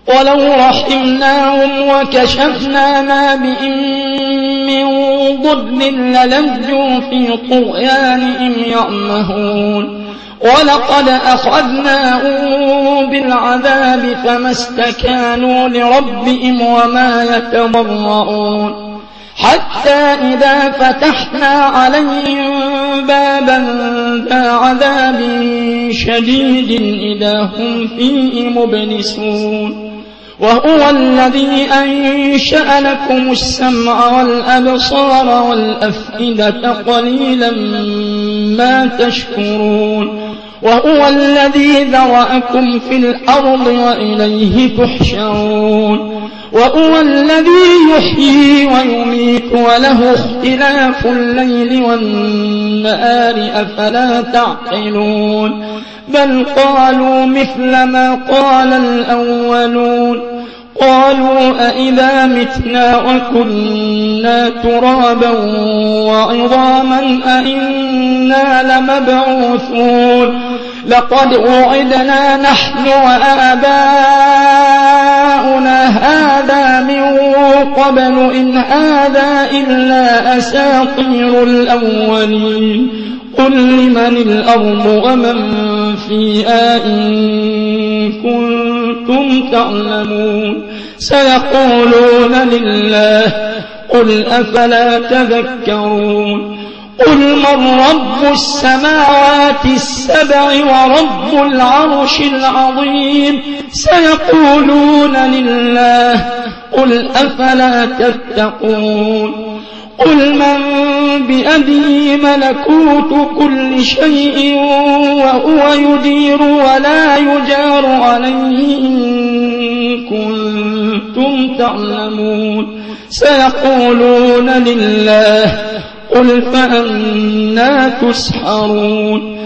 ولو رحمناهم وكشفنا ما بهم من ضر للجوا في طغيانهم يعمهون ولقد أخذناهم بالعذاب فما استكانوا لربهم وما يتضرعون حتى إذا فتحنا عليهم بابا ذا عذاب شديد إذا هم فيه مبلسون وهو الذي أنشأ لكم السمع والأبصار والأفئدة قليلا ما تشكرون وهو الذي ذرأكم في الأرض وإليه تحشرون وهو الذي يحيي ويميت وله اختلاف الليل والنهار أفلا تعقلون بل قالوا مثل ما قال الأولون قالوا أئذا متنا وكنا ترابا وعظاما أئنا لمبعوثون لقد وعدنا نحن وآباؤنا هذا من قبل إن هذا إلا أساطير الأولين قل لمن الأرض ومن فيها إن كنتم تعلمون سيقولون لله قل أفلا تذكرون قل من رب السماوات السبع ورب العرش العظيم سيقولون لله قل أفلا تتقون قل من بيده ملكوت كل شيء وهو يدير ولا يجار عليه إن كنتم تعلمون سيقولون لله قل فأنى تسحرون